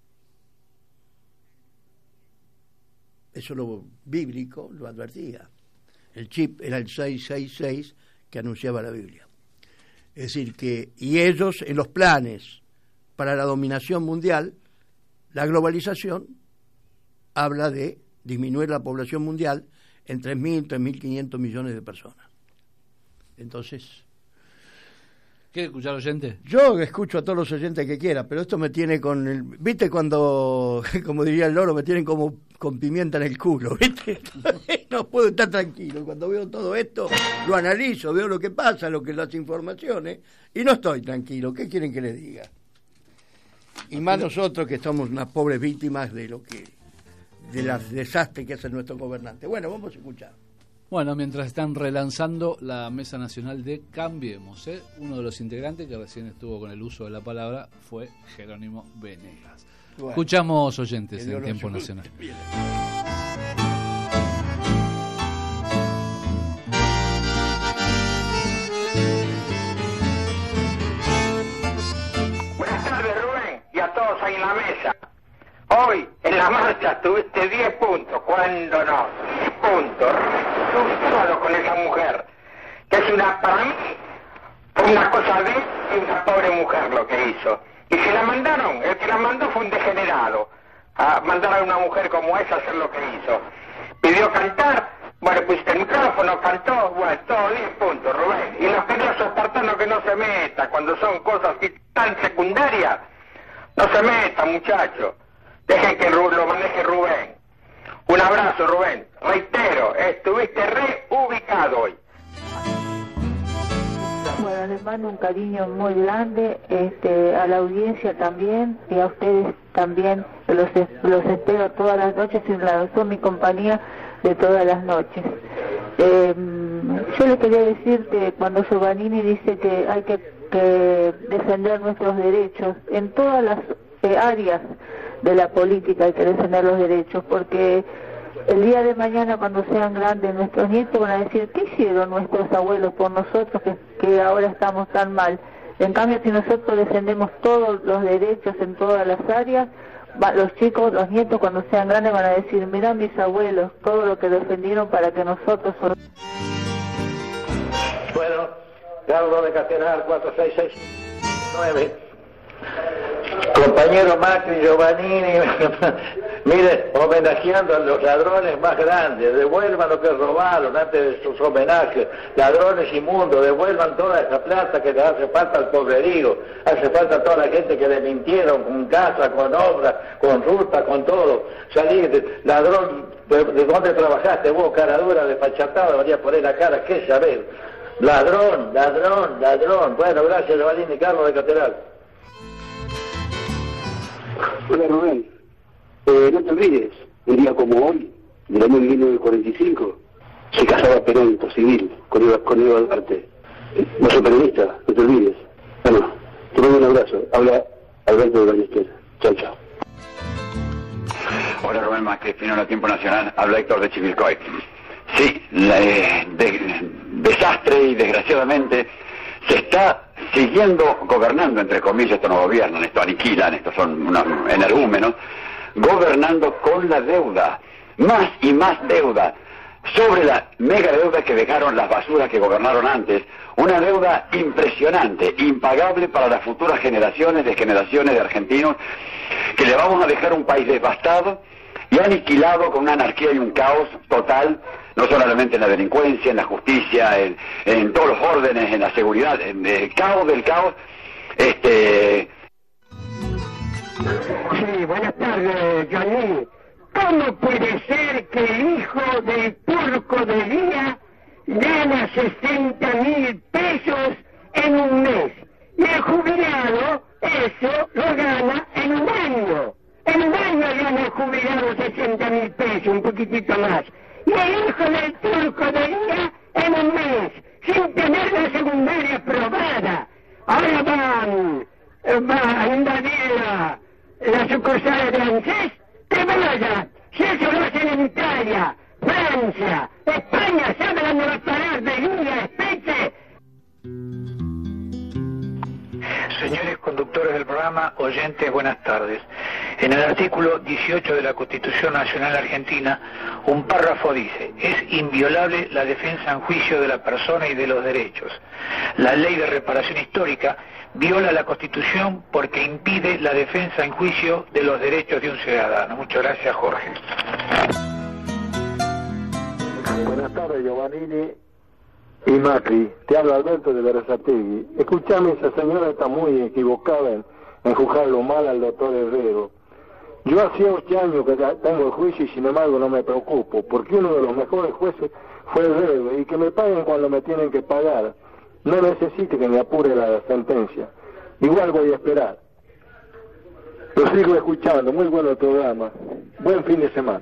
Speaker 8: Eso lo bíblico lo advertía. El chip era el seiscientos sesenta y seis que anunciaba la Biblia. Es decir que, y ellos en los planes para la dominación mundial, la globalización habla de disminuir la población mundial en tres mil, tres mil quinientos millones de personas. Entonces,
Speaker 9: ¿quiere escuchar oyente?
Speaker 8: Yo escucho a todos los oyentes que quiera, pero esto me tiene con el, ¿viste cuando, como diría el loro, me tienen como con pimienta en el culo, ¿viste? No puedo estar tranquilo. Cuando veo todo esto, lo analizo, veo lo que pasa, lo que las informaciones, y no estoy tranquilo. ¿Qué quieren que les diga? Y más nosotros que somos unas pobres víctimas de lo que, de los desastres que hacen nuestros gobernantes. Bueno, vamos a escuchar.
Speaker 9: Bueno, mientras están relanzando la Mesa Nacional de Cambiemos, ¿eh? Uno de los integrantes que recién estuvo con el uso de la palabra fue Jerónimo Venegas. Bueno, escuchamos oyentes en Tiempo Nacional. Bien.
Speaker 2: Buenas tardes, Rubén, y a todos ahí en la mesa. Hoy en la marcha tuviste diez puntos, cuando no, diez puntos, solo con esa mujer, que es una, para mí, fue una cosa de una pobre mujer lo que hizo. Y se la mandaron, el que la mandó fue un degenerado, a mandar a una mujer como esa a hacer lo que hizo. Pidió cantar, bueno, pusiste el micrófono, cantó, bueno, todo diez puntos, Rubén. Y los queridos espartanos que no se meta, cuando son cosas tan secundarias, no se meta, muchachos. Dejen que lo maneje Rubén. Un abrazo, Rubén. Reitero, estuviste reubicado hoy.
Speaker 7: Buenas
Speaker 10: mando un cariño muy grande, este, a la audiencia también, y a ustedes también, los, los espero todas las noches, y la, son mi compañía de todas las noches. Eh, yo le quería decir que cuando Giovannini dice que hay que, que defender nuestros derechos, en todas las eh, áreas de la política hay que defender los derechos, porque el día de mañana, cuando sean grandes nuestros nietos, van a decir, ¿qué hicieron nuestros abuelos por nosotros que, que ahora estamos tan mal? En cambio, si nosotros defendemos todos los derechos en todas las áreas, va, los chicos, los nietos, cuando sean grandes, van a decir, mirá mis abuelos, todo lo que defendieron para que nosotros...
Speaker 11: Bueno, Carlos de Castelar, cuatro seis seis nueve. Compañero Macri, Giovannini, mire, homenajeando a los ladrones más grandes, devuelvan lo que robaron antes de sus homenajes, ladrones inmundos, devuelvan toda esa plata que le hace falta al pobrerío, hace falta a toda la gente que le mintieron con casa, con obra, con ruta, con todo. Salí, ladrón, ¿de, de dónde trabajaste vos, cara dura, desfachatado, venía a poner la cara, qué saber. Ladrón, ladrón, ladrón. Bueno, gracias, Giovannini, Carlos de Castelar.
Speaker 12: Hola Rubén, eh, no te olvides, un día como hoy, del año mil novecientos cuarenta y cinco, se casaba Perón por civil con Eva, con Eva Duarte. Eh, no soy periodista, no te olvides. Bueno, te mando un abrazo. Habla Alberto de Ballester. Chao, chao.
Speaker 1: Hola Rubén Macri, Fino Tiempo Nacional, habla Héctor de Chivilcoy. Sí, la, eh, de, desastre y desgraciadamente se está siguiendo gobernando, entre comillas, esto no gobiernan, esto aniquilan, estos son unos energúmenos, gobernando con la deuda, más y más deuda, sobre la mega deuda que dejaron las basuras que gobernaron antes, una deuda impresionante, impagable para las futuras generaciones de generaciones de argentinos, que le vamos a dejar un país devastado y aniquilado con una anarquía y un caos total, no solamente en la delincuencia, en la justicia, en, en todos los órdenes, en la seguridad, en el caos del caos. Este...
Speaker 2: Sí, buenas tardes, Johnny. ¿Cómo puede ser que el hijo del turco de día gana sesenta mil pesos en un mes? Y el jubilado eso lo gana en un año. En un año gana el jubilado sesenta mil pesos, un poquitito más. Y el hijo del turco de día en un mes, sin tener la secundaria aprobada. Ahora van, va a invadir la, la sucursal de ANSES, que vaya. Si eso lo hacen en Italia, Francia, España, ¿sabe dónde va a parar de Lula, Espeche?
Speaker 13: Señores conductores del programa, oyentes, buenas tardes. En el artículo dieciocho de la Constitución Nacional Argentina, un párrafo dice: es inviolable la defensa en juicio de la persona y de los derechos. La ley de reparación histórica viola la Constitución porque impide la defensa en juicio de los derechos de un ciudadano. Muchas gracias, Jorge.
Speaker 14: Buenas tardes, Giovannini y Macri. Te habla Alberto de Berazategui. Escuchame, esa señora está muy equivocada en, en juzgarlo mal al doctor Herrero. Yo hace ocho años que tengo el juicio y sin embargo no me preocupo, porque uno de los mejores jueces fue Herrero, y que me paguen cuando me tienen que pagar. No necesito que me apure la sentencia. Igual voy a esperar. Lo sigo escuchando, muy bueno el programa. Buen fin de semana.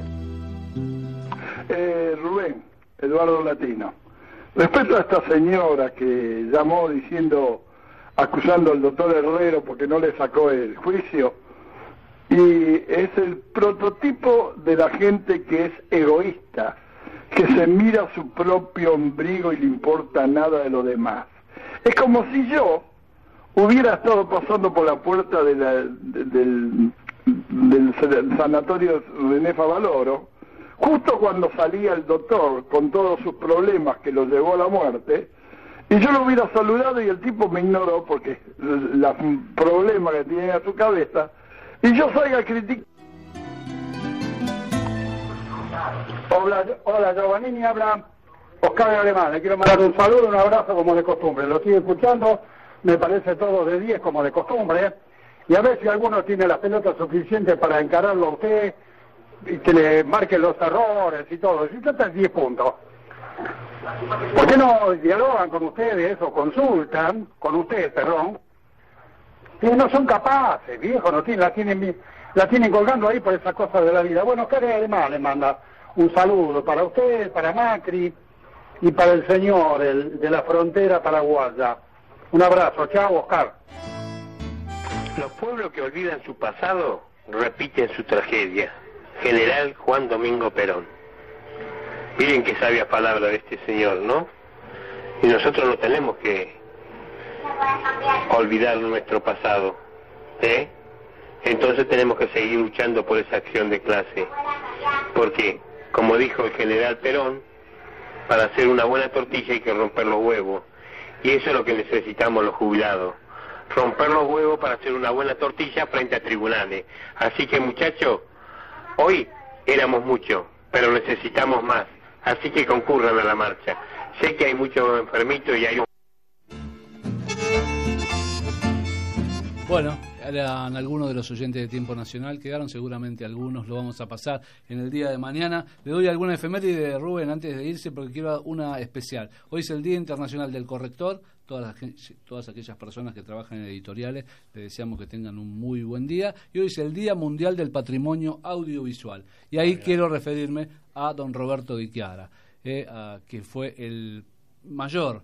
Speaker 5: Eh, Rubén, Eduardo Latino. Respecto a esta señora que llamó diciendo, acusando al doctor Herrero porque no le sacó el juicio, y es el prototipo de la gente que es egoísta, que se mira a su propio ombligo y le importa nada de lo demás. Es como si yo hubiera estado pasando por la puerta de la, de, del, del sanatorio René Favaloro, justo cuando salía el doctor con todos sus problemas que lo llevó a la muerte, y yo lo hubiera saludado y el tipo me ignoró porque los problemas que tiene a su cabeza, y yo salga a criticar.
Speaker 15: Hola, hola, Giovannini, habla Oscar de Alemán. Le quiero mandar un saludo, un abrazo como de costumbre. Lo estoy escuchando, me parece todo de diez como de costumbre. Y a ver si alguno tiene las pelotas suficientes para encararlo a usted y que le marquen los errores y todo. Si trata diez puntos. ¿Por qué no dialogan con ustedes o consultan con ustedes, perdón? Que no son capaces, viejo, no tienen, la tienen la tienen colgando ahí por esas cosas de la vida. Bueno, Oscar además le manda un saludo para usted, para Macri y para el señor el, de la frontera paraguaya. Un abrazo, chao, Oscar.
Speaker 16: Los pueblos que olvidan su pasado repiten su tragedia. General Juan Domingo Perón. Miren qué sabia palabra de este señor, ¿no? Y nosotros no tenemos que olvidar nuestro pasado, ¿eh? Entonces tenemos que seguir luchando por esa acción de clase. Porque, como dijo el general Perón, para hacer una buena tortilla hay que romper los huevos. Y eso es lo que necesitamos los jubilados. Romper los huevos para hacer una buena tortilla frente a tribunales. Así que, muchachos, hoy éramos muchos, pero necesitamos más. Así que concurran a la marcha. Sé que hay muchos enfermitos y hay un...
Speaker 9: Bueno, eran algunos de los oyentes de Tiempo Nacional, quedaron seguramente algunos, lo vamos a pasar en el día de mañana. Le doy alguna efeméride de Rubén antes de irse porque quiero una especial. Hoy es el Día Internacional del Corrector. Todas, las, todas aquellas personas que trabajan en editoriales, les deseamos que tengan un muy buen día. Y hoy es el Día Mundial del Patrimonio Audiovisual. Y ahí Muy quiero bien. referirme a don Roberto Di Chiara, eh, a, que fue el mayor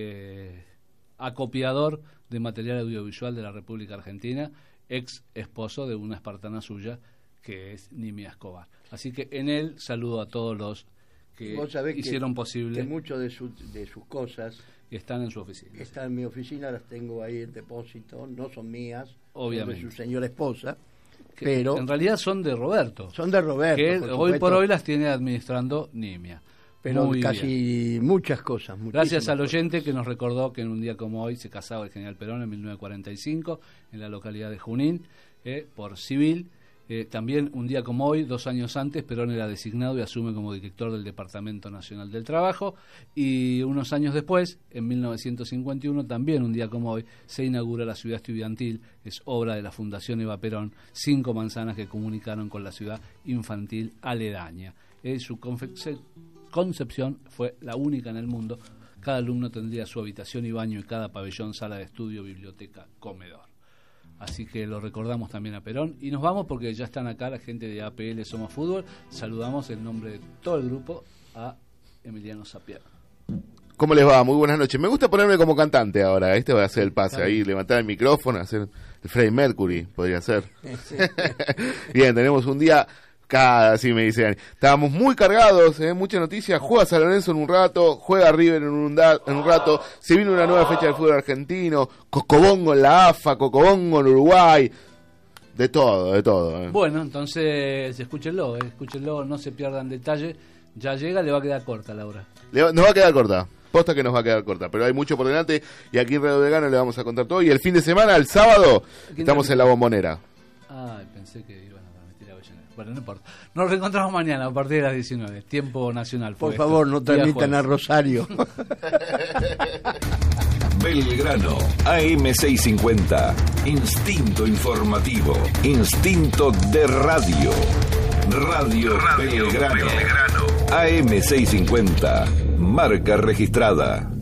Speaker 9: eh, acopiador de material audiovisual de la República Argentina, ex esposo de una espartana suya, que es Nimia Escobar. Así que en él saludo a todos los que hicieron
Speaker 8: que,
Speaker 9: posible.
Speaker 8: Que muchas de, su, de sus cosas
Speaker 9: están en su oficina.
Speaker 8: Están en mi oficina, las tengo ahí en depósito, no son mías,
Speaker 9: obviamente,
Speaker 8: son de su señora esposa,
Speaker 9: que
Speaker 8: pero
Speaker 9: en realidad son de Roberto.
Speaker 8: Son de Roberto,
Speaker 9: que
Speaker 8: por
Speaker 9: hoy por hoy las tiene administrando Nimia.
Speaker 8: Pero
Speaker 9: Muy
Speaker 8: casi
Speaker 9: bien.
Speaker 8: muchas cosas.
Speaker 9: Gracias al oyente que nos recordó que en un día como hoy se casaba el general Perón en mil novecientos cuarenta y cinco en la localidad de Junín, eh, por civil. Eh, también un día como hoy, dos años antes, Perón era designado y asume como director del Departamento Nacional del Trabajo, y unos años después, en mil novecientos cincuenta y uno, también un día como hoy, se inaugura la ciudad estudiantil, es obra de la Fundación Eva Perón, cinco manzanas que comunicaron con la ciudad infantil aledaña. Eh, su confe- concepción fue la única en el mundo. Cada alumno tendría su habitación y baño, y cada pabellón, sala de estudio, biblioteca, comedor. Así que lo recordamos también a Perón. Y nos vamos porque ya están acá la gente de A P L Somos Fútbol. Saludamos en nombre de todo el grupo a Emiliano Sapier.
Speaker 17: ¿Cómo les va? Muy buenas noches. Me gusta ponerme como cantante ahora. Este va a ser el pase. Ahí, levantar el micrófono, hacer el Freddie Mercury, podría ser. Sí. Bien, tenemos un día... Cada, así me dicen, estábamos muy cargados, ¿eh? Muchas noticias. Juega San Lorenzo en un rato, juega River en un, da, en un rato, se viene una nueva fecha del fútbol argentino, Cocobongo en la A F A, Cocobongo en Uruguay, de todo, de todo. ¿eh?
Speaker 9: Bueno, entonces escúchenlo, ¿eh? escúchenlo, no se pierdan detalle. Ya llega, le va a quedar corta la hora.
Speaker 17: Le, nos va a quedar corta, posta que nos va a quedar corta, pero hay mucho por delante y aquí en Radio Vegano le vamos a contar todo. Y el fin de semana, el sábado, estamos en La Bombonera.
Speaker 9: Ay, pensé que iban a transmitir a Avellaneda. Bueno, no importa. Nos reencontramos mañana a partir de las diecinueve. Tiempo nacional.
Speaker 8: Por favor, esto. no transmitan a Rosario.
Speaker 18: Belgrano, A M seiscientos cincuenta. Instinto informativo. Instinto de radio. Radio, radio Belgrano. Belgrano. A M seiscientos cincuenta. Marca registrada.